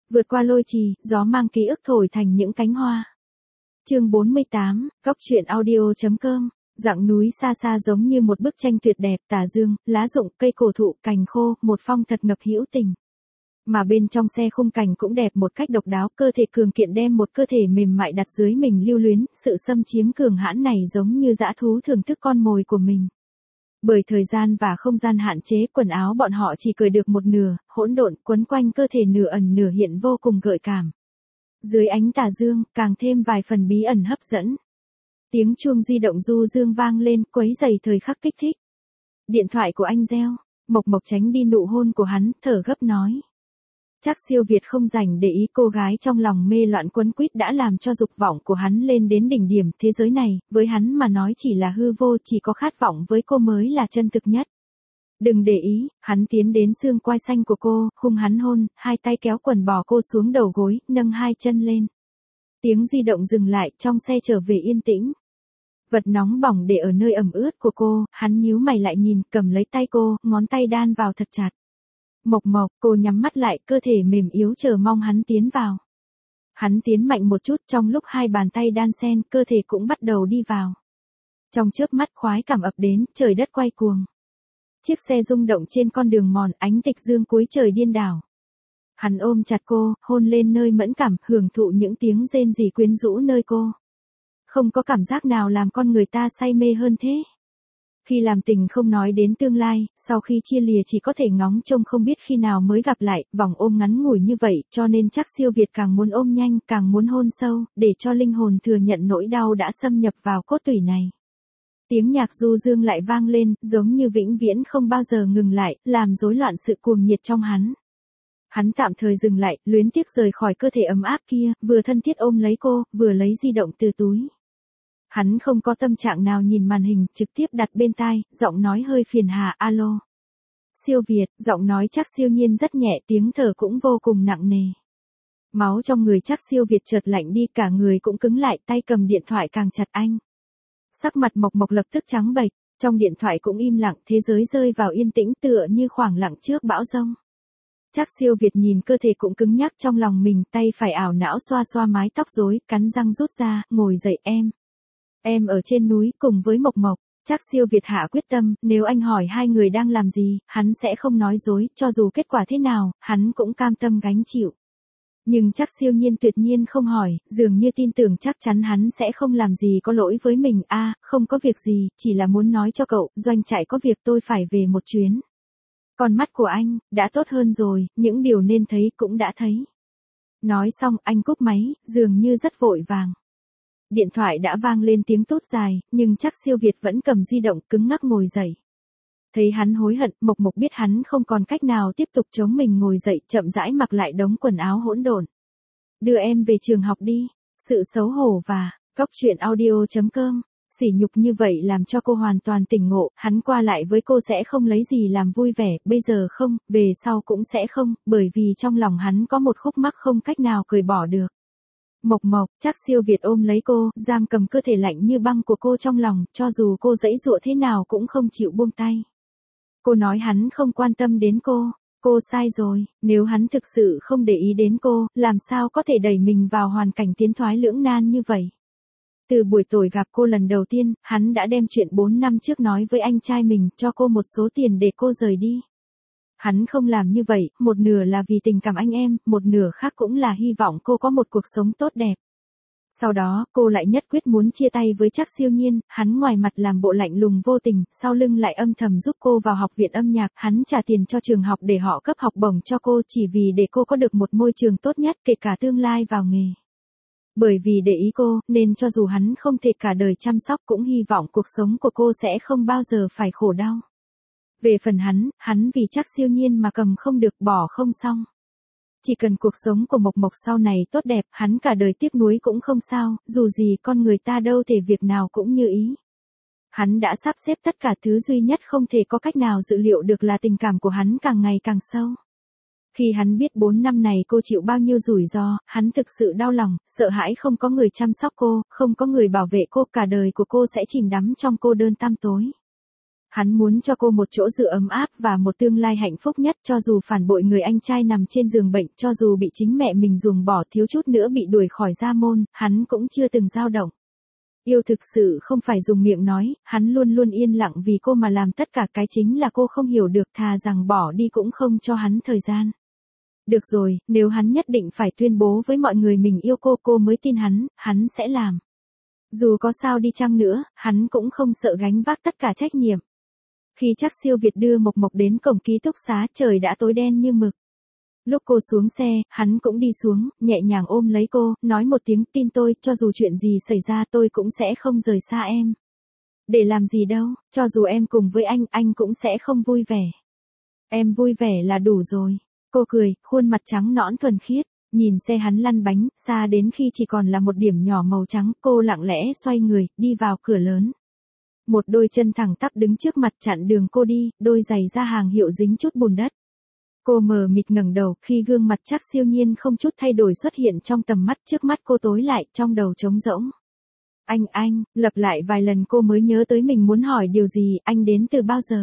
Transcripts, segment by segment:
Vượt qua lôi trì, gió mang ký ức thổi thành những cánh hoa. Chương 48, góc truyện audio.com. Dặng núi xa xa giống như một bức tranh tuyệt đẹp, tà dương, lá rụng, cây cổ thụ, cành khô, một phong thật ngập hữu tình. Mà bên trong xe khung cảnh cũng đẹp một cách độc đáo, cơ thể cường kiện đem một cơ thể mềm mại đặt dưới mình lưu luyến, sự xâm chiếm cường hãn này giống như dã thú thưởng thức con mồi của mình. Bởi thời gian và không gian hạn chế, quần áo bọn họ chỉ cởi được một nửa, hỗn độn quấn quanh cơ thể nửa ẩn nửa hiện vô cùng gợi cảm. Dưới ánh tà dương, càng thêm vài phần bí ẩn hấp dẫn. Tiếng chuông di động du dương vang lên, quấy rầy thời khắc kích thích. Điện thoại của anh reo, Mộc Mộc tránh đi nụ hôn của hắn, thở gấp nói. Chắc siêu Việt không rảnh để ý cô gái trong lòng mê loạn quấn quýt đã làm cho dục vọng của hắn lên đến đỉnh điểm. Thế giới này, với hắn mà nói chỉ là hư vô, chỉ có khát vọng với cô mới là chân thực nhất. Đừng để ý, hắn tiến đến xương quai xanh của cô, hung hắn hôn, hai tay kéo quần bò cô xuống đầu gối, nâng hai chân lên. Tiếng di động dừng lại, trong xe trở về yên tĩnh. Vật nóng bỏng để ở nơi ẩm ướt của cô, hắn nhíu mày lại nhìn, cầm lấy tay cô, ngón tay đan vào thật chặt. Mộc Mộc, cô nhắm mắt lại, cơ thể mềm yếu chờ mong hắn tiến vào. Hắn tiến mạnh một chút, trong lúc hai bàn tay đan xen, cơ thể cũng bắt đầu đi vào. Trong chớp mắt khoái cảm ập đến, trời đất quay cuồng. Chiếc xe rung động trên con đường mòn, ánh tịch dương cuối trời điên đảo. Hắn ôm chặt cô, hôn lên nơi mẫn cảm, hưởng thụ những tiếng rên rỉ quyến rũ nơi cô. Không có cảm giác nào làm con người ta say mê hơn thế. Khi làm tình không nói đến tương lai, sau khi chia lìa chỉ có thể ngóng trông không biết khi nào mới gặp lại, vòng ôm ngắn ngủi như vậy, cho nên chắc siêu Việt càng muốn ôm nhanh, càng muốn hôn sâu, để cho linh hồn thừa nhận nỗi đau đã xâm nhập vào cốt tủy này. Tiếng nhạc du dương lại vang lên, giống như vĩnh viễn không bao giờ ngừng lại, làm rối loạn sự cuồng nhiệt trong hắn. Hắn tạm thời dừng lại, luyến tiếc rời khỏi cơ thể ấm áp kia, vừa thân thiết ôm lấy cô, vừa lấy di động từ túi. Hắn không có tâm trạng nào nhìn màn hình, trực tiếp đặt bên tai, giọng nói hơi phiền hà, alo. Siêu Việt, giọng nói chắc siêu nhiên rất nhẹ, tiếng thở cũng vô cùng nặng nề. Máu trong người chắc siêu Việt chợt lạnh đi, cả người cũng cứng lại, tay cầm điện thoại càng chặt anh. Sắc mặt Mộc Mộc lập tức trắng bệch, trong điện thoại cũng im lặng, thế giới rơi vào yên tĩnh tựa như khoảng lặng trước bão giông. Chắc siêu Việt nhìn cơ thể cũng cứng nhắc trong lòng mình, tay phải ảo não xoa xoa mái tóc rối, cắn răng rút ra, ngồi dậy em. Em ở trên núi cùng với Mộc Mộc. Chắc siêu Việt hạ quyết tâm, nếu anh hỏi hai người đang làm gì, hắn sẽ không nói dối, cho dù kết quả thế nào, hắn cũng cam tâm gánh chịu. Nhưng chắc siêu nhiên tuyệt nhiên không hỏi, dường như tin tưởng chắc chắn hắn sẽ không làm gì có lỗi với mình. Không có việc gì, chỉ là muốn nói cho cậu, doanh trại có việc tôi phải về một chuyến. Con mắt của anh, đã tốt hơn rồi, những điều nên thấy cũng đã thấy. Nói xong, anh cúp máy, dường như rất vội vàng. Điện thoại đã vang lên tiếng tút dài, nhưng chắc siêu Việt vẫn cầm di động cứng ngắc ngồi dậy. Thấy hắn hối hận, Mộc Mộc biết hắn không còn cách nào tiếp tục chống mình ngồi dậy, chậm rãi mặc lại đống quần áo hỗn độn. Đưa em về trường học đi. Sự xấu hổ và góc truyện audio.com. Sỉ nhục như vậy làm cho cô hoàn toàn tỉnh ngộ, hắn qua lại với cô sẽ không lấy gì làm vui vẻ, bây giờ không, về sau cũng sẽ không, bởi vì trong lòng hắn có một khúc mắc không cách nào cởi bỏ được. Mộc Mộc, chắc siêu Việt ôm lấy cô, giam cầm cơ thể lạnh như băng của cô trong lòng, cho dù cô giãy giụa thế nào cũng không chịu buông tay. Cô nói hắn không quan tâm đến cô sai rồi, nếu hắn thực sự không để ý đến cô, làm sao có thể đẩy mình vào hoàn cảnh tiến thoái lưỡng nan như vậy. Từ buổi tối gặp cô lần đầu tiên, hắn đã đem chuyện 4 năm trước nói với anh trai mình, cho cô một số tiền để cô rời đi. Hắn không làm như vậy, một nửa là vì tình cảm anh em, một nửa khác cũng là hy vọng cô có một cuộc sống tốt đẹp. Sau đó, cô lại nhất quyết muốn chia tay với chắc siêu nhiên, hắn ngoài mặt làm bộ lạnh lùng vô tình, sau lưng lại âm thầm giúp cô vào học viện âm nhạc, hắn trả tiền cho trường học để họ cấp học bổng cho cô chỉ vì để cô có được một môi trường tốt nhất kể cả tương lai vào nghề. Bởi vì để ý cô, nên cho dù hắn không thể cả đời chăm sóc cũng hy vọng cuộc sống của cô sẽ không bao giờ phải khổ đau. Về phần hắn vì chắc siêu nhiên mà cầm không được bỏ không xong. Chỉ cần cuộc sống của Mộc Mộc sau này tốt đẹp, hắn cả đời tiếc nuối cũng không sao, dù gì con người ta đâu thể việc nào cũng như ý. Hắn đã sắp xếp tất cả thứ duy nhất không thể có cách nào dự liệu được là tình cảm của hắn càng ngày càng sâu. Khi hắn biết 4 năm này cô chịu bao nhiêu rủi ro, hắn thực sự đau lòng, sợ hãi không có người chăm sóc cô, không có người bảo vệ cô, cả đời của cô sẽ chìm đắm trong cô đơn tăm tối. Hắn muốn cho cô một chỗ dựa ấm áp và một tương lai hạnh phúc nhất, cho dù phản bội người anh trai nằm trên giường bệnh, cho dù bị chính mẹ mình ruồng bỏ, thiếu chút nữa bị đuổi khỏi gia môn, hắn cũng chưa từng dao động. Yêu thực sự không phải dùng miệng nói, hắn luôn luôn yên lặng vì cô mà làm tất cả, cái chính là cô không hiểu được, thà rằng bỏ đi cũng không cho hắn thời gian. Được rồi, nếu hắn nhất định phải tuyên bố với mọi người mình yêu cô mới tin hắn sẽ làm. Dù có sao đi chăng nữa, hắn cũng không sợ gánh vác tất cả trách nhiệm. Khi Trác Siêu Việt đưa Mộc Mộc đến cổng ký túc xá, trời đã tối đen như mực. Lúc cô xuống xe, hắn cũng đi xuống, nhẹ nhàng ôm lấy cô, nói một tiếng, tin tôi, cho dù chuyện gì xảy ra tôi cũng sẽ không rời xa em. Để làm gì đâu, cho dù em cùng với anh cũng sẽ không vui vẻ. Em vui vẻ là đủ rồi. Cô cười, khuôn mặt trắng nõn thuần khiết, nhìn xe hắn lăn bánh, xa đến khi chỉ còn là một điểm nhỏ màu trắng, cô lặng lẽ xoay người, đi vào cửa lớn. Một đôi chân thẳng tắp đứng trước mặt chặn đường cô đi, đôi giày da hàng hiệu dính chút bùn đất. Cô mờ mịt ngẩng đầu, khi gương mặt Trác Siêu Nhiên không chút thay đổi xuất hiện trong tầm mắt, trước mắt cô tối lại, trong đầu trống rỗng. Anh, lặp lại vài lần cô mới nhớ tới mình muốn hỏi điều gì, anh đến từ bao giờ?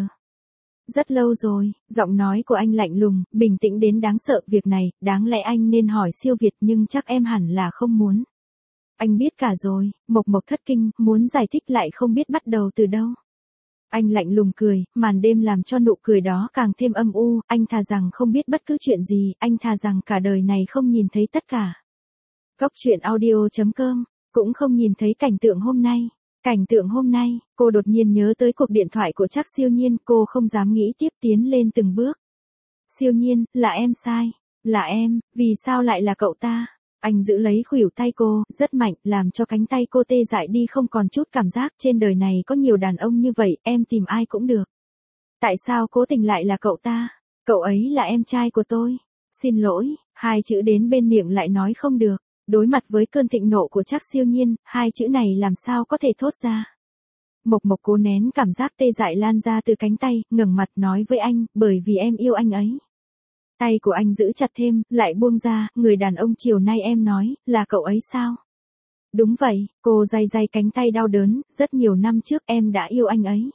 Rất lâu rồi, giọng nói của anh lạnh lùng, bình tĩnh đến đáng sợ, việc này, đáng lẽ anh nên hỏi Siêu Việt nhưng chắc em hẳn là không muốn. Anh biết cả rồi, Mộc Mộc thất kinh, muốn giải thích lại không biết bắt đầu từ đâu. Anh lạnh lùng cười, màn đêm làm cho nụ cười đó càng thêm âm u, anh thà rằng không biết bất cứ chuyện gì, anh thà rằng cả đời này không nhìn thấy tất cả. Góc truyện audio.com, cũng không nhìn thấy cảnh tượng hôm nay. Cảnh tượng hôm nay, cô đột nhiên nhớ tới cuộc điện thoại của Trác Siêu Nhiên, cô không dám nghĩ tiếp, tiến lên từng bước. Siêu Nhiên, là em sai. Là em, vì sao lại là cậu ta? Anh giữ lấy khuỷu tay cô, rất mạnh, làm cho cánh tay cô tê dại đi không còn chút cảm giác, trên đời này có nhiều đàn ông như vậy, em tìm ai cũng được. Tại sao cố tình lại là cậu ta? Cậu ấy là em trai của tôi. Xin lỗi, hai chữ đến bên miệng lại nói không được. Đối mặt với cơn thịnh nộ của Trác Siêu Nhiên, hai chữ này làm sao có thể thốt ra. Mộc Mộc cố nén cảm giác tê dại lan ra từ cánh tay, ngẩng mặt nói với anh, bởi vì em yêu anh ấy. Tay của anh giữ chặt thêm, lại buông ra, người đàn ông chiều nay em nói, là cậu ấy sao? Đúng vậy, cô day day cánh tay đau đớn, rất nhiều năm trước em đã yêu anh ấy.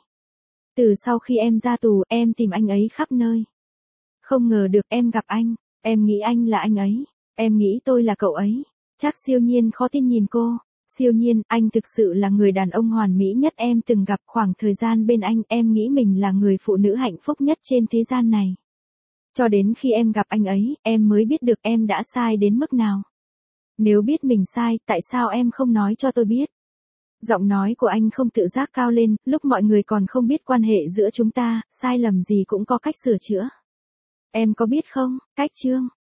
Từ sau khi em ra tù, em tìm anh ấy khắp nơi. Không ngờ được em gặp anh, em nghĩ anh là anh ấy, em nghĩ tôi là cậu ấy. Trác Siêu Nhiên khó tin nhìn cô. Siêu Nhiên, anh thực sự là người đàn ông hoàn mỹ nhất em từng gặp, khoảng thời gian bên anh, em nghĩ mình là người phụ nữ hạnh phúc nhất trên thế gian này. Cho đến khi em gặp anh ấy, em mới biết được em đã sai đến mức nào. Nếu biết mình sai, tại sao em không nói cho tôi biết? Giọng nói của anh không tự giác cao lên, lúc mọi người còn không biết quan hệ giữa chúng ta, sai lầm gì cũng có cách sửa chữa. Em có biết không, cách chương.